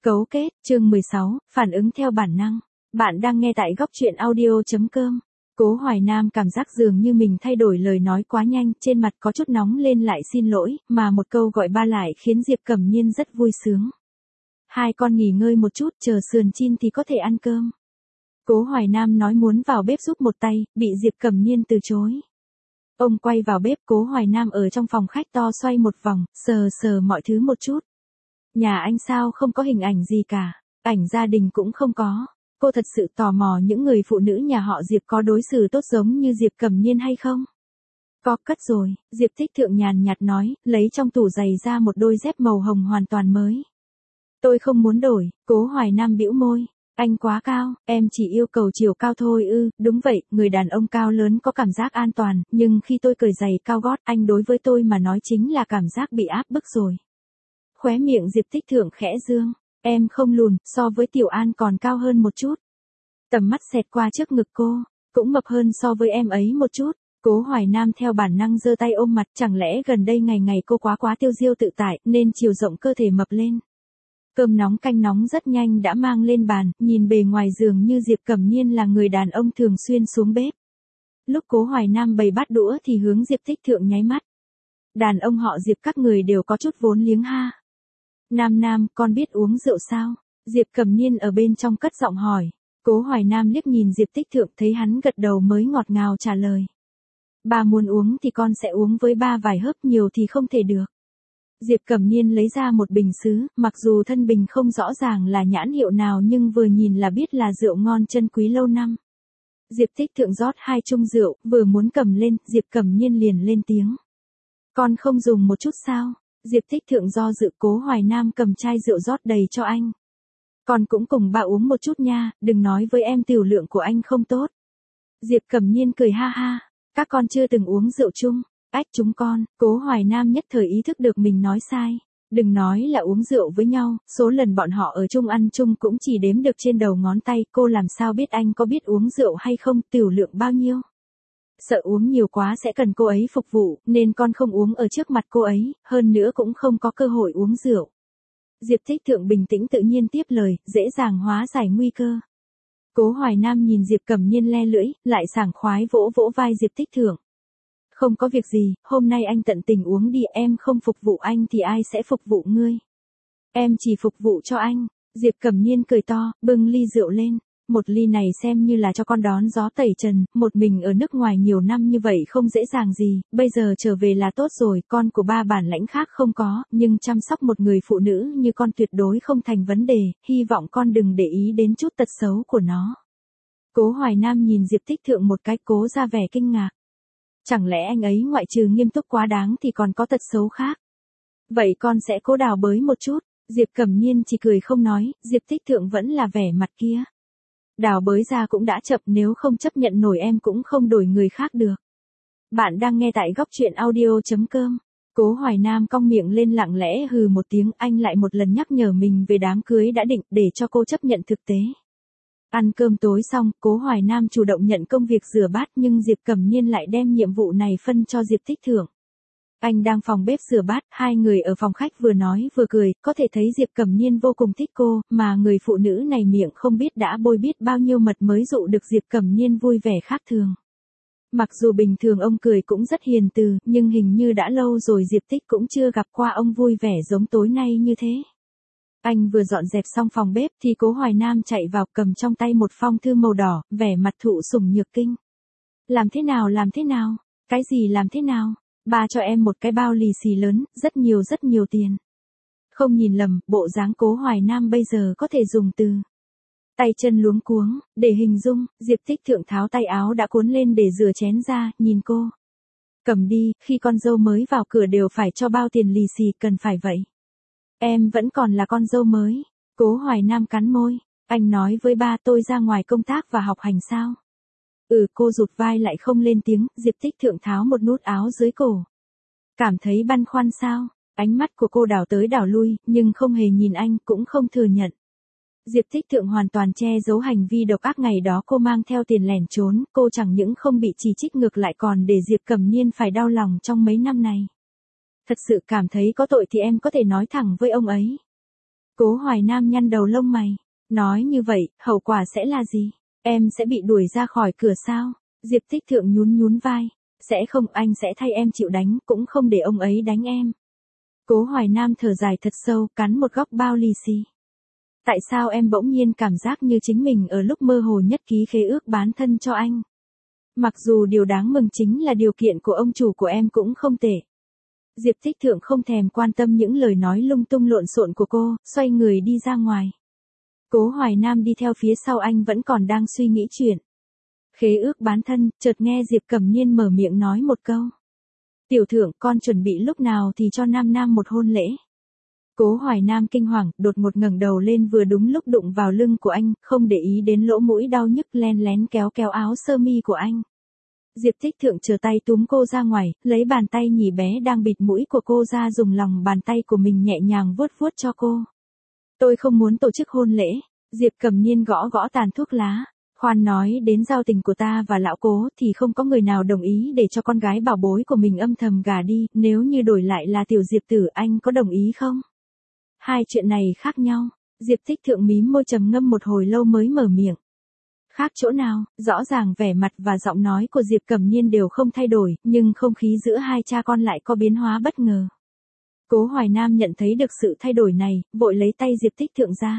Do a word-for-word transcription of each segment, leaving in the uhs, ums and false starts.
Cấu kết, chương mười sáu, phản ứng theo bản năng. Bạn đang nghe tại góc truyện audio.com. Cố Hoài Nam cảm giác dường như mình thay đổi lời nói quá nhanh, trên mặt có chút nóng lên lại xin lỗi, mà một câu gọi ba lại khiến Diệp Cẩm Nhiên rất vui sướng. Hai con nghỉ ngơi một chút, chờ sườn chin thì có thể ăn cơm. Cố Hoài Nam nói muốn vào bếp giúp một tay, bị Diệp Cẩm Nhiên từ chối. Ông quay vào bếp, Cố Hoài Nam ở trong phòng khách to xoay một vòng, sờ sờ mọi thứ một chút. Nhà anh sao không có hình ảnh gì cả, ảnh gia đình cũng không có. Cô thật sự tò mò những người phụ nữ nhà họ Diệp có đối xử tốt giống như Diệp Cẩm Nhiên hay không? Có cất rồi, Diệp Tích Thượng nhàn nhạt nói, lấy trong tủ giày ra một đôi dép màu hồng hoàn toàn mới. Tôi không muốn đổi. Cố Hoài Nam bĩu môi. Anh quá cao, em chỉ yêu cầu chiều cao thôi ư, đúng vậy, người đàn ông cao lớn có cảm giác an toàn, nhưng khi tôi cởi giày cao gót, anh đối với tôi mà nói chính là cảm giác bị áp bức rồi. Khóe miệng Diệp Tích Thượng khẽ dương, em không lùn, so với Tiểu An còn cao hơn một chút. Tầm mắt xẹt qua trước ngực cô, cũng mập hơn so với em ấy một chút. Cố Hoài Nam theo bản năng giơ tay ôm mặt, chẳng lẽ gần đây ngày ngày cô quá quá tiêu diêu tự tại, nên chiều rộng cơ thể mập lên. Cơm nóng canh nóng rất nhanh đã mang lên bàn, nhìn bề ngoài dường như Diệp Cẩm Nhiên là người đàn ông thường xuyên xuống bếp. Lúc Cố Hoài Nam bày bát đũa thì hướng Diệp Tích Thượng nháy mắt. Đàn ông họ Diệp các người đều có chút vốn liếng ha. Nam Nam, con biết uống rượu sao? Diệp Cẩm Nhiên ở bên trong cất giọng hỏi. Cố Hoài Nam liếc nhìn Diệp Tích Thượng thấy hắn gật đầu mới ngọt ngào trả lời. Ba muốn uống thì con sẽ uống với ba vài hớp, nhiều thì không thể được. Diệp Cẩm Nhiên lấy ra một bình sứ, mặc dù thân bình không rõ ràng là nhãn hiệu nào nhưng vừa nhìn là biết là rượu ngon chân quý lâu năm. Diệp Tích Thượng rót hai chung rượu, vừa muốn cầm lên, Diệp Cẩm Nhiên liền lên tiếng. Con không dùng một chút sao? Diệp Tích Thượng do dự. Cố Hoài Nam cầm chai rượu rót đầy cho anh. Con cũng cùng ba uống một chút nha, đừng nói với em tiểu lượng của anh không tốt. Diệp Cẩm Nhiên cười ha ha, các con chưa từng uống rượu chung. Ách chúng con. Cố Hoài Nam nhất thời ý thức được mình nói sai. Đừng nói là uống rượu với nhau, số lần bọn họ ở chung ăn chung cũng chỉ đếm được trên đầu ngón tay, cô làm sao biết anh có biết uống rượu hay không, tiểu lượng bao nhiêu. Sợ uống nhiều quá sẽ cần cô ấy phục vụ, nên con không uống ở trước mặt cô ấy, hơn nữa cũng không có cơ hội uống rượu. Diệp Tích Thượng bình tĩnh tự nhiên tiếp lời, dễ dàng hóa giải nguy cơ. Cố Hoài Nam nhìn Diệp Cẩm Nhiên le lưỡi, lại sảng khoái vỗ vỗ vai Diệp Tích Thượng. Không có việc gì, hôm nay anh tận tình uống đi, em không phục vụ anh thì ai sẽ phục vụ ngươi. Em chỉ phục vụ cho anh. Diệp Cẩm Nhiên cười to, bưng ly rượu lên. Một ly này xem như là cho con đón gió tẩy trần, một mình ở nước ngoài nhiều năm như vậy không dễ dàng gì, bây giờ trở về là tốt rồi, con của ba bản lãnh khác không có, nhưng chăm sóc một người phụ nữ như con tuyệt đối không thành vấn đề, hy vọng con đừng để ý đến chút tật xấu của nó. Cố Hoài Nam nhìn Diệp Tích Thượng một cái, cố ra vẻ kinh ngạc. Chẳng lẽ anh ấy ngoại trừ nghiêm túc quá đáng thì còn có tật xấu khác? Vậy con sẽ cố đào bới một chút. Diệp Cẩm Nhiên chỉ cười không nói, Diệp Tích Thượng vẫn là vẻ mặt kia. Đào bới ra cũng đã chậm, nếu không chấp nhận nổi em cũng không đổi người khác được. Bạn đang nghe tại góc truyện audio.com. Cố Hoài Nam cong miệng lên lặng lẽ hừ một tiếng, anh lại một lần nhắc nhở mình về đám cưới đã định để cho cô chấp nhận thực tế. Ăn cơm tối xong, Cố Hoài Nam chủ động nhận công việc rửa bát nhưng Diệp Cẩm Nhiên lại đem nhiệm vụ này phân cho Diệp Tích Thượng. Anh đang phòng bếp rửa bát, hai người ở phòng khách vừa nói vừa cười, có thể thấy Diệp Cẩm Nhiên vô cùng thích cô, mà người phụ nữ này miệng không biết đã bôi biết bao nhiêu mật mới dụ được Diệp Cẩm Nhiên vui vẻ khác thường. Mặc dù bình thường ông cười cũng rất hiền từ, nhưng hình như đã lâu rồi Diệp Tích cũng chưa gặp qua ông vui vẻ giống tối nay như thế. Anh vừa dọn dẹp xong phòng bếp thì Cố Hoài Nam chạy vào cầm trong tay một phong thư màu đỏ, vẻ mặt thụ sủng nhược kinh. Làm thế nào làm thế nào? Cái gì làm thế nào? Ba cho em một cái bao lì xì lớn, rất nhiều rất nhiều tiền. Không nhìn lầm, bộ dáng Cố Hoài Nam bây giờ có thể dùng từ tay chân luống cuống để hình dung. Diệp Tích Thượng tháo tay áo đã cuốn lên để rửa chén ra, nhìn cô. Cầm đi, khi con dâu mới vào cửa đều phải cho bao tiền lì xì, cần phải vậy. Em vẫn còn là con dâu mới. Cố Hoài Nam cắn môi. Anh nói với ba tôi ra ngoài công tác và học hành sao? Ừ, cô rụt vai lại không lên tiếng. Diệp Tích Thượng tháo một nút áo dưới cổ. Cảm thấy băn khoăn sao? Ánh mắt của cô đảo tới đảo lui, nhưng không hề nhìn anh, cũng không thừa nhận. Diệp Tích Thượng hoàn toàn che giấu hành vi độc ác ngày đó cô mang theo tiền lẻn trốn, cô chẳng những không bị chỉ trích ngược lại còn để Diệp Cẩm Nhiên phải đau lòng trong mấy năm này. Thật sự cảm thấy có tội thì em có thể nói thẳng với ông ấy. Cố Hoài Nam nhăn đầu lông mày. Nói như vậy, hậu quả sẽ là gì? Em sẽ bị đuổi ra khỏi cửa sao? Diệp Tích Thượng nhún nhún vai. Sẽ không, anh sẽ thay em chịu đánh, cũng không để ông ấy đánh em. Cố Hoài Nam thở dài thật sâu, cắn một góc bao lì xì. Tại sao em bỗng nhiên cảm giác như chính mình ở lúc mơ hồ nhất ký khế ước bán thân cho anh? Mặc dù điều đáng mừng chính là điều kiện của ông chủ của em cũng không tệ. Diệp Tích Thượng không thèm quan tâm những lời nói lung tung lộn xộn của cô, xoay người đi ra ngoài. Cố Hoài Nam đi theo phía sau anh vẫn còn đang suy nghĩ chuyện. Khế ước bán thân, chợt nghe Diệp Cẩm Niên mở miệng nói một câu. Tiểu Thượng, con chuẩn bị lúc nào thì cho Nam Nam một hôn lễ. Cố Hoài Nam kinh hoàng, đột ngột ngẩng đầu lên vừa đúng lúc đụng vào lưng của anh, không để ý đến lỗ mũi đau nhức len lén kéo kéo áo sơ mi của anh. Diệp Tích Thượng chờ tay túm cô ra ngoài, lấy bàn tay nhỉ bé đang bịt mũi của cô ra dùng lòng bàn tay của mình nhẹ nhàng vuốt vuốt cho cô. Tôi không muốn tổ chức hôn lễ. Diệp Cẩm Niên gõ gõ tàn thuốc lá. Khoan, nói đến giao tình của ta và lão Cố thì không có người nào đồng ý để cho con gái bảo bối của mình âm thầm gả đi, nếu như đổi lại là tiểu Diệp tử anh có đồng ý không? Hai chuyện này khác nhau. Diệp Tích Thượng mím môi trầm ngâm một hồi lâu mới mở miệng. Khác chỗ nào? Rõ ràng vẻ mặt và giọng nói của Diệp Cẩm Niên đều không thay đổi, nhưng không khí giữa hai cha con lại có biến hóa bất ngờ. Cố Hoài Nam nhận thấy được sự thay đổi này, vội lấy tay Diệp Tích Thượng ra.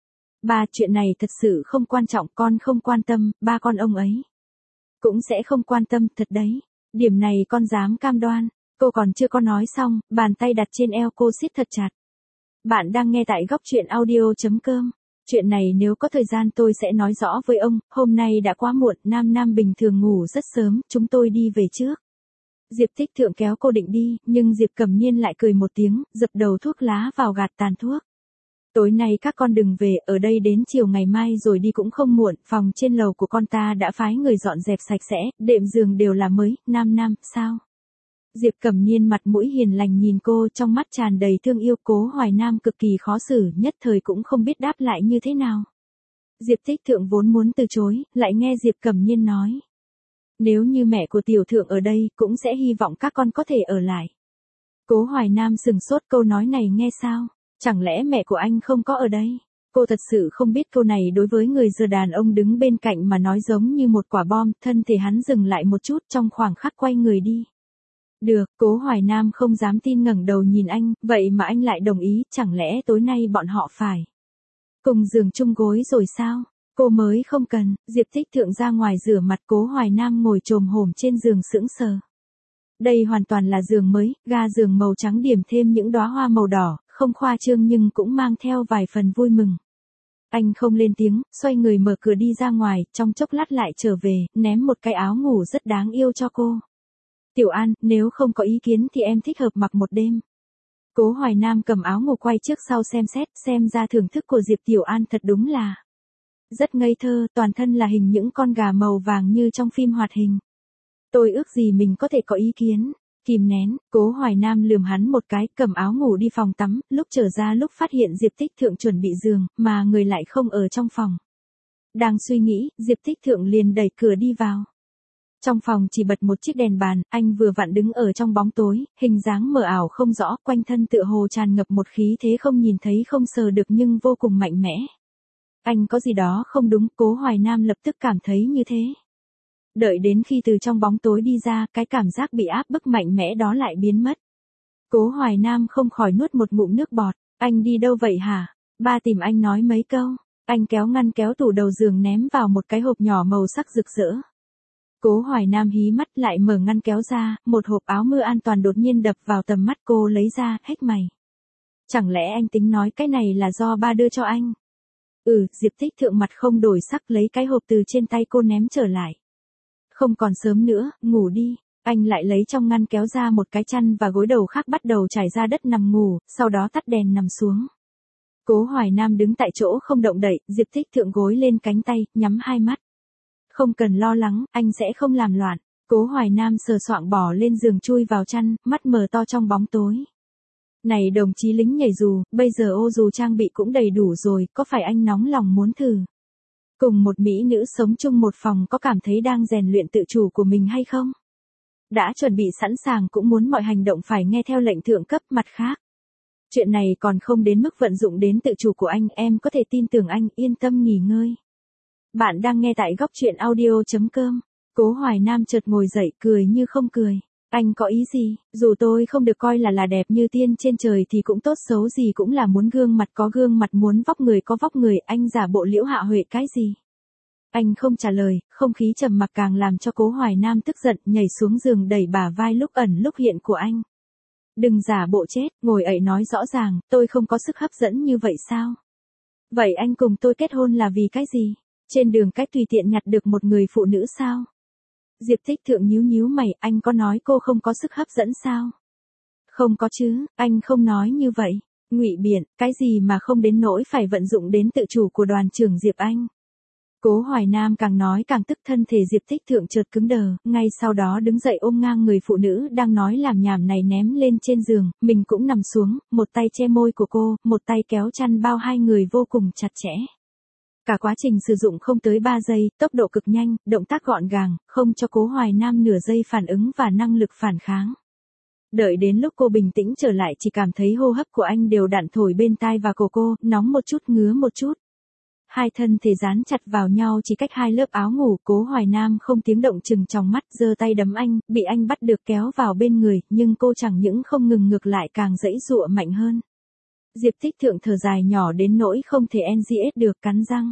Ba, chuyện này thật sự không quan trọng, con không quan tâm, ba con ông ấy cũng sẽ không quan tâm, thật đấy. Điểm này con dám cam đoan. Cô còn chưa có nói xong, bàn tay đặt trên eo cô siết thật chặt. Bạn đang nghe tại góc truyện audio chấm com. Chuyện này nếu có thời gian tôi sẽ nói rõ với ông, hôm nay đã quá muộn, Nam Nam bình thường ngủ rất sớm, chúng tôi đi về trước. Diệp Tích Thượng kéo cô định đi, nhưng Diệp Cẩm Niên lại cười một tiếng, dập đầu thuốc lá vào gạt tàn thuốc. Tối nay các con đừng về, ở đây đến chiều ngày mai rồi đi cũng không muộn, phòng trên lầu của con ta đã phái người dọn dẹp sạch sẽ, đệm giường đều là mới, Nam Nam, sao? Diệp Cẩm Niên mặt mũi hiền lành nhìn cô, trong mắt tràn đầy thương yêu. Cố Hoài Nam cực kỳ khó xử, nhất thời cũng không biết đáp lại như thế nào. Diệp Tích Thượng vốn muốn từ chối, lại nghe Diệp Cẩm Niên nói. Nếu như mẹ của Tiểu Thượng ở đây, cũng sẽ hy vọng các con có thể ở lại. Cố Hoài Nam sừng sốt, câu nói này nghe sao? Chẳng lẽ mẹ của anh không có ở đây? Cô thật sự không biết câu này đối với người giờ đàn ông đứng bên cạnh mà nói giống như một quả bom, thân thể hắn dừng lại một chút trong khoảng khắc quay người đi. Được, Cố Hoài Nam không dám tin ngẩng đầu nhìn anh, vậy mà anh lại đồng ý, chẳng lẽ tối nay bọn họ phải cùng giường chung gối rồi sao? Cô mới không cần. Diệp Tích Thượng ra ngoài rửa mặt, Cố Hoài Nam ngồi chồm hổm trên giường sững sờ. Đây hoàn toàn là giường mới, ga giường màu trắng điểm thêm những đóa hoa màu đỏ, không khoa trương nhưng cũng mang theo vài phần vui mừng. Anh không lên tiếng, xoay người mở cửa đi ra ngoài, trong chốc lát lại trở về, ném một cái áo ngủ rất đáng yêu cho cô. Tiểu An, nếu không có ý kiến thì em thích hợp mặc một đêm. Cố Hoài Nam cầm áo ngủ quay trước sau xem xét, xem ra thưởng thức của Diệp Tiểu An thật đúng là rất ngây thơ, toàn thân là hình những con gà màu vàng như trong phim hoạt hình. Tôi ước gì mình có thể có ý kiến. Kìm nén, Cố Hoài Nam lườm hắn một cái, cầm áo ngủ đi phòng tắm, lúc trở ra lúc phát hiện Diệp Tích Thượng chuẩn bị giường, mà người lại không ở trong phòng. Đang suy nghĩ, Diệp Tích Thượng liền đẩy cửa đi vào. Trong phòng chỉ bật một chiếc đèn bàn, anh vừa vặn đứng ở trong bóng tối, hình dáng mờ ảo không rõ, quanh thân tựa hồ tràn ngập một khí thế không nhìn thấy không sờ được nhưng vô cùng mạnh mẽ. Anh có gì đó không đúng, Cố Hoài Nam lập tức cảm thấy như thế. Đợi đến khi từ trong bóng tối đi ra, cái cảm giác bị áp bức mạnh mẽ đó lại biến mất. Cố Hoài Nam không khỏi nuốt một ngụm nước bọt. Anh đi đâu vậy hả? Ba tìm anh nói mấy câu. Anh kéo ngăn kéo tủ đầu giường ném vào một cái hộp nhỏ màu sắc rực rỡ. Cố Hoài Nam hí mắt lại mở ngăn kéo ra, một hộp áo mưa an toàn đột nhiên đập vào tầm mắt cô, lấy ra, hét mày. Chẳng lẽ anh tính nói cái này là do ba đưa cho anh? Ừ, Diệp Tích Thượng mặt không đổi sắc lấy cái hộp từ trên tay cô ném trở lại. Không còn sớm nữa, ngủ đi. Anh lại lấy trong ngăn kéo ra một cái chăn và gối đầu khác bắt đầu trải ra đất nằm ngủ, sau đó tắt đèn nằm xuống. Cố Hoài Nam đứng tại chỗ không động đậy, Diệp Tích Thượng gối lên cánh tay, nhắm hai mắt. Không cần lo lắng, anh sẽ không làm loạn. Cố Hoài Nam sờ soạng bỏ lên giường chui vào chăn, mắt mở to trong bóng tối. Này đồng chí lính nhảy dù, bây giờ ô dù trang bị cũng đầy đủ rồi, có phải anh nóng lòng muốn thử cùng một mỹ nữ sống chung một phòng, có cảm thấy đang rèn luyện tự chủ của mình hay không? Đã chuẩn bị sẵn sàng cũng muốn mọi hành động phải nghe theo lệnh thượng cấp. Mặt khác, Chuyện này còn không đến mức vận dụng đến tự chủ của anh, em có thể tin tưởng anh, yên tâm nghỉ ngơi. Bạn đang nghe tại góc truyện audio.com. Cố Hoài Nam chợt ngồi dậy, cười như không cười. Anh có ý gì? Dù tôi không được coi là là đẹp như tiên trên trời thì cũng tốt xấu gì cũng là muốn gương mặt có gương mặt, muốn vóc người có vóc người, anh giả bộ Liễu Hạ Huệ cái gì? Anh không trả lời, không khí trầm mặc càng làm cho Cố Hoài Nam tức giận, nhảy xuống giường đẩy bả vai lúc ẩn lúc hiện của anh. Đừng giả bộ chết, ngồi ậy nói rõ ràng, tôi không có sức hấp dẫn như vậy sao? Vậy anh cùng tôi kết hôn là vì cái gì? Trên đường cách tùy tiện nhặt được một người phụ nữ sao? Diệp Tích Thượng nhíu nhíu mày, anh có nói cô không có sức hấp dẫn sao? Không có chứ, anh không nói như vậy. Ngụy biện, cái gì mà không đến nỗi phải vận dụng đến tự chủ của đoàn trưởng Diệp Anh. Cố Hoài Nam càng nói càng tức, thân thể Diệp Tích Thượng chợt cứng đờ, ngay sau đó đứng dậy ôm ngang người phụ nữ đang nói làm nhảm này ném lên trên giường, mình cũng nằm xuống, một tay che môi của cô, một tay kéo chăn bao, hai người vô cùng chặt chẽ. Cả quá trình sử dụng không tới ba giây, tốc độ cực nhanh, động tác gọn gàng, không cho Cố Hoài Nam nửa giây phản ứng và năng lực phản kháng. Đợi đến lúc cô bình tĩnh trở lại chỉ cảm thấy hô hấp của anh đều đặn thổi bên tai và cổ cô, nóng một chút ngứa một chút. Hai thân thể dán chặt vào nhau chỉ cách hai lớp áo ngủ, Cố Hoài Nam không tiếng động chừng tròng mắt, giơ tay đấm anh, bị anh bắt được kéo vào bên người, nhưng cô chẳng những không ngừng ngược lại càng giãy giụa mạnh hơn. Diệp Tích Thượng thở dài nhỏ đến nỗi không thể en gi ét được, cắn răng.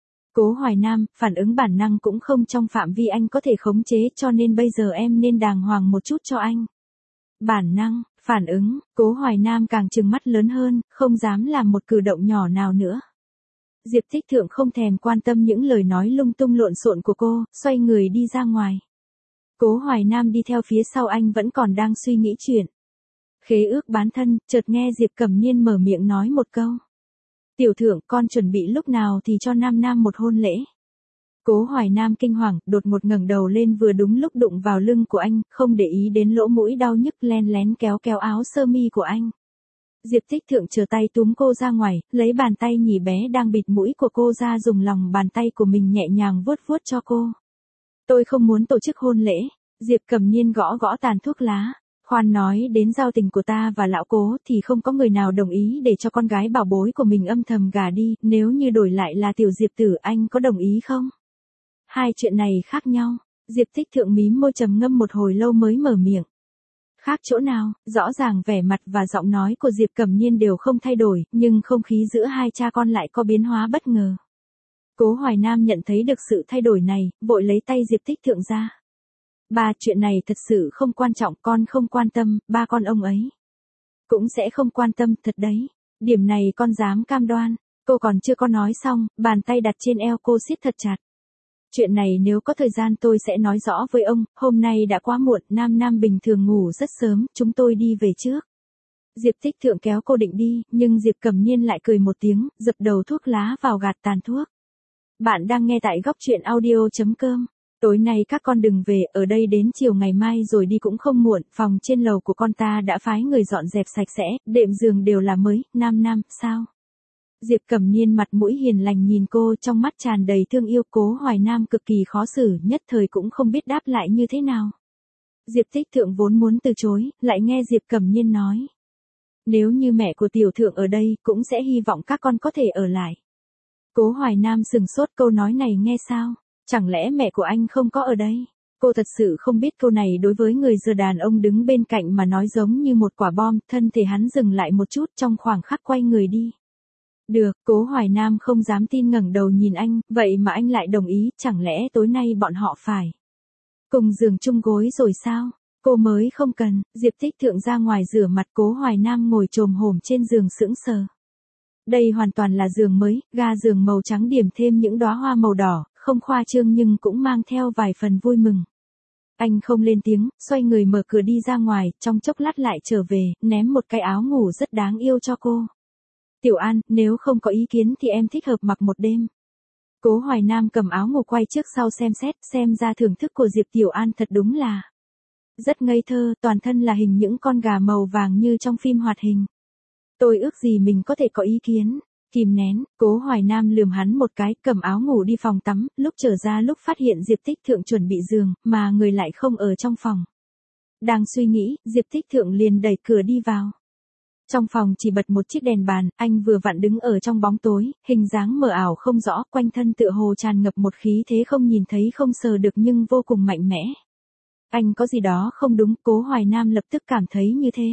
Cố Hoài Nam, phản ứng bản năng cũng không trong phạm vi anh có thể khống chế, cho nên bây giờ em nên đàng hoàng một chút cho anh. Bản năng, phản ứng, Cố Hoài Nam càng trừng mắt lớn hơn, không dám làm một cử động nhỏ nào nữa. Diệp Tích Thượng không thèm quan tâm những lời nói lung tung lộn xộn của cô, xoay người đi ra ngoài. Cố Hoài Nam đi theo phía sau anh vẫn còn đang suy nghĩ chuyện. Khế ước bán thân, chợt nghe Diệp Cẩm Niên mở miệng nói một câu. Tiểu Thượng, con chuẩn bị lúc nào thì cho Nam Nam một hôn lễ. Cố Hoài Nam kinh hoàng, đột ngột ngẩng đầu lên, vừa đúng lúc đụng vào lưng của anh, không để ý đến lỗ mũi đau nhức, len lén kéo kéo áo sơ mi của anh. Diệp Tích Thượng chờ tay túm cô ra ngoài, lấy bàn tay nhỉ bé đang bịt mũi của cô ra, dùng lòng bàn tay của mình nhẹ nhàng vuốt vuốt cho cô. Tôi không muốn tổ chức hôn lễ. Diệp Cẩm Niên gõ gõ tàn thuốc lá. Khoan, nói đến giao tình của ta và lão Cố thì không có người nào đồng ý để cho con gái bảo bối của mình âm thầm gả đi, nếu như đổi lại là tiểu Diệp tử, anh có đồng ý không? Hai chuyện này khác nhau. Diệp Tích Thượng mím môi trầm ngâm một hồi lâu mới mở miệng. Khác chỗ nào? Rõ ràng vẻ mặt và giọng nói của Diệp Cẩm Niên đều không thay đổi, nhưng không khí giữa hai cha con lại có biến hóa bất ngờ. Cố Hoài Nam nhận thấy được sự thay đổi này, vội lấy tay Diệp Tích Thượng ra. Ba, chuyện này thật sự không quan trọng, con không quan tâm, ba con ông ấy cũng sẽ không quan tâm, thật đấy. Điểm này con dám cam đoan. Cô còn chưa có nói xong, bàn tay đặt trên eo cô siết thật chặt. Chuyện này nếu có thời gian tôi sẽ nói rõ với ông, hôm nay đã quá muộn, Nam Nam bình thường ngủ rất sớm, chúng tôi đi về trước. Diệp Tích Thượng kéo cô định đi, nhưng Diệp Cẩm Niên lại cười một tiếng, dập đầu thuốc lá vào gạt tàn thuốc. Bạn đang nghe tại góc truyện audio.com. Tối nay các con đừng về, ở đây đến chiều ngày mai rồi đi cũng không muộn, phòng trên lầu của con ta đã phái người dọn dẹp sạch sẽ, đệm giường đều là mới, Nam Nam, sao? Diệp Cẩm Niên mặt mũi hiền lành nhìn cô, trong mắt tràn đầy thương yêu. Cố Hoài Nam cực kỳ khó xử, nhất thời cũng không biết đáp lại như thế nào. Diệp Tích Thượng vốn muốn từ chối, lại nghe Diệp Cẩm Niên nói. Nếu như mẹ của Tiểu Thượng ở đây, cũng sẽ hy vọng các con có thể ở lại. Cố Hoài Nam sừng sốt, câu nói này nghe sao? Chẳng lẽ mẹ của anh không có ở đây? Cô thật sự không biết câu này đối với người giờ đàn ông đứng bên cạnh mà nói giống như một quả bom, thân thể hắn dừng lại một chút trong khoảng khắc quay người đi. Được, Cố Hoài Nam không dám tin ngẩng đầu nhìn anh, vậy mà anh lại đồng ý, chẳng lẽ tối nay bọn họ phải cùng giường chung gối rồi sao? Cô mới không cần. Diệp Tích Thượng ra ngoài rửa mặt, Cố Hoài Nam ngồi chồm hổm trên giường sững sờ. Đây hoàn toàn là giường mới, ga giường màu trắng điểm thêm những đóa hoa màu đỏ, không khoa trương nhưng cũng mang theo vài phần vui mừng. Anh không lên tiếng, xoay người mở cửa đi ra ngoài, trong chốc lát lại trở về, ném một cái áo ngủ rất đáng yêu cho cô. Tiểu An, nếu không có ý kiến thì em thích hợp mặc một đêm. Cố Hoài Nam cầm áo ngủ quay trước sau xem xét, xem ra thưởng thức của Diệp Tiểu An thật đúng là rất ngây thơ, toàn thân là hình những con gà màu vàng như trong phim hoạt hình. Tôi ước gì mình có thể có ý kiến. Kìm nén, Cố Hoài Nam lườm hắn một cái, cầm áo ngủ đi phòng tắm, lúc trở ra lúc phát hiện Diệp Tích Thượng chuẩn bị giường, mà người lại không ở trong phòng. Đang suy nghĩ, Diệp Tích Thượng liền đẩy cửa đi vào. Trong phòng chỉ bật một chiếc đèn bàn, anh vừa vặn đứng ở trong bóng tối, hình dáng mờ ảo không rõ, quanh thân tựa hồ tràn ngập một khí thế không nhìn thấy không sờ được nhưng vô cùng mạnh mẽ. Anh có gì đó không đúng, Cố Hoài Nam lập tức cảm thấy như thế.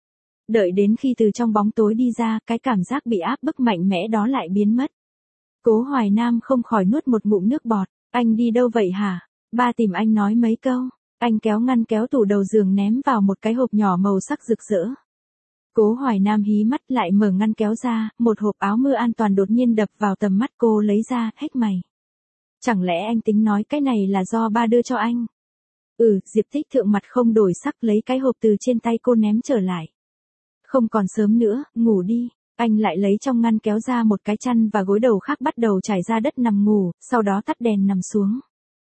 Đợi đến khi từ trong bóng tối đi ra, cái cảm giác bị áp bức mạnh mẽ đó lại biến mất. Cố Hoài Nam không khỏi nuốt một ngụm nước bọt, anh đi đâu vậy hả? Ba tìm anh nói mấy câu. Anh kéo ngăn kéo tủ đầu giường ném vào một cái hộp nhỏ màu sắc rực rỡ. Cố Hoài Nam hí mắt lại mở ngăn kéo ra, một hộp áo mưa an toàn đột nhiên đập vào tầm mắt cô lấy ra, hét mày. Chẳng lẽ anh tính nói cái này là do ba đưa cho anh? Ừ, Diệp Tích Thượng mặt không đổi sắc lấy cái hộp từ trên tay cô ném trở lại. Không còn sớm nữa, ngủ đi. Anh lại lấy trong ngăn kéo ra một cái chăn và gối đầu khác bắt đầu trải ra đất nằm ngủ, sau đó tắt đèn nằm xuống.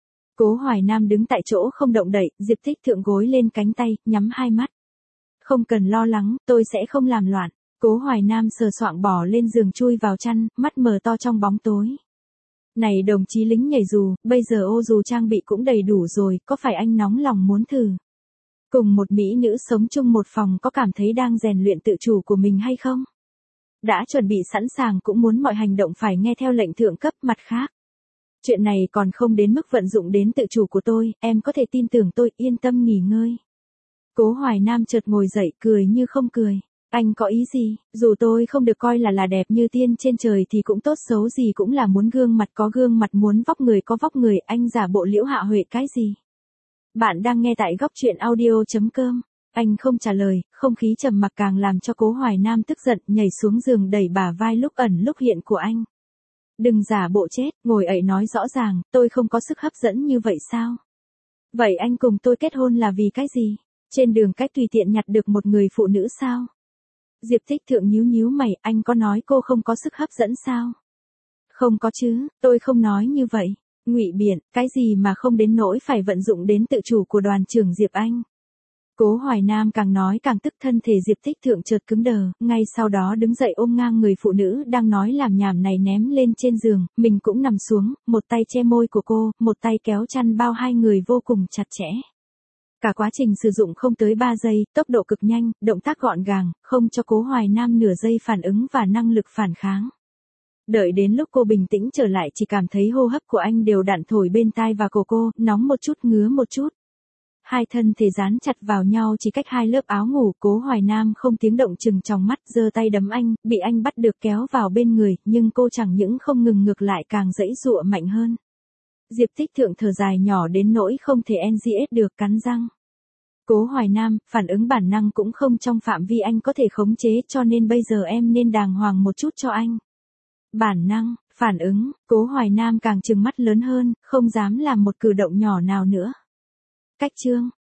Cố Hoài Nam đứng tại chỗ không động đậy, Diệp Tích Thượng gối lên cánh tay, nhắm hai mắt. Không cần lo lắng, tôi sẽ không làm loạn. Cố Hoài Nam sờ soạng bò lên giường chui vào chăn, mắt mở to trong bóng tối. Này đồng chí lính nhảy dù, bây giờ ô dù trang bị cũng đầy đủ rồi, có phải anh nóng lòng muốn thử? Cùng một mỹ nữ sống chung một phòng có cảm thấy đang rèn luyện tự chủ của mình hay không? Đã chuẩn bị sẵn sàng cũng muốn mọi hành động phải nghe theo lệnh thượng cấp. Mặt khác, chuyện này còn không đến mức vận dụng đến tự chủ của tôi, em có thể tin tưởng tôi, yên tâm nghỉ ngơi. Cố Hoài Nam chợt ngồi dậy cười như không cười. Anh có ý gì? Dù tôi không được coi là là đẹp như tiên trên trời thì cũng tốt xấu gì cũng là muốn gương mặt có gương mặt, muốn vóc người có vóc người, anh giả bộ Liễu Hạ Huệ cái gì? Bạn đang nghe tại góc truyện audio chấm com. Anh không trả lời, không khí trầm mặc càng làm cho Cố Hoài Nam tức giận, nhảy xuống giường đẩy bả vai lúc ẩn lúc hiện của anh. Đừng giả bộ chết, ngồi ậy nói rõ ràng, tôi không có sức hấp dẫn như vậy sao? Vậy anh cùng tôi kết hôn là vì cái gì? Trên đường cách tùy tiện nhặt được một người phụ nữ sao? Diệp Tích Thượng nhíu nhíu mày, anh có nói cô không có sức hấp dẫn sao? Không có chứ, tôi không nói như vậy. Ngụy biện, cái gì mà không đến nỗi phải vận dụng đến tự chủ của đoàn trưởng Diệp Anh. Cố Hoài Nam càng nói càng tức, thân thể Diệp Tích Thượng chợt cứng đờ, ngay sau đó đứng dậy ôm ngang người phụ nữ đang nói làm nhảm này ném lên trên giường, mình cũng nằm xuống, một tay che môi của cô, một tay kéo chăn bao hai người vô cùng chặt chẽ. Cả quá trình sử dụng không tới ba giây, tốc độ cực nhanh, động tác gọn gàng, không cho Cố Hoài Nam nửa giây phản ứng và năng lực phản kháng. Đợi đến lúc cô bình tĩnh trở lại chỉ cảm thấy hô hấp của anh đều đặn thổi bên tai và cổ cô, nóng một chút ngứa một chút. Hai thân thể dán chặt vào nhau chỉ cách hai lớp áo ngủ. Cố Hoài Nam không tiếng động chừng trong mắt, giơ tay đấm anh, bị anh bắt được kéo vào bên người, nhưng cô chẳng những không ngừng ngược lại càng giãy giụa mạnh hơn. Diệp Tích Thượng thở dài nhỏ đến nỗi không thể en gi ét được, cắn răng. Cố Hoài Nam, phản ứng bản năng cũng không trong phạm vi anh có thể khống chế, cho nên bây giờ em nên đàng hoàng một chút cho anh. Bản năng, phản ứng, Cố Hoài Nam càng trừng mắt lớn hơn, không dám làm một cử động nhỏ nào nữa. Cách chương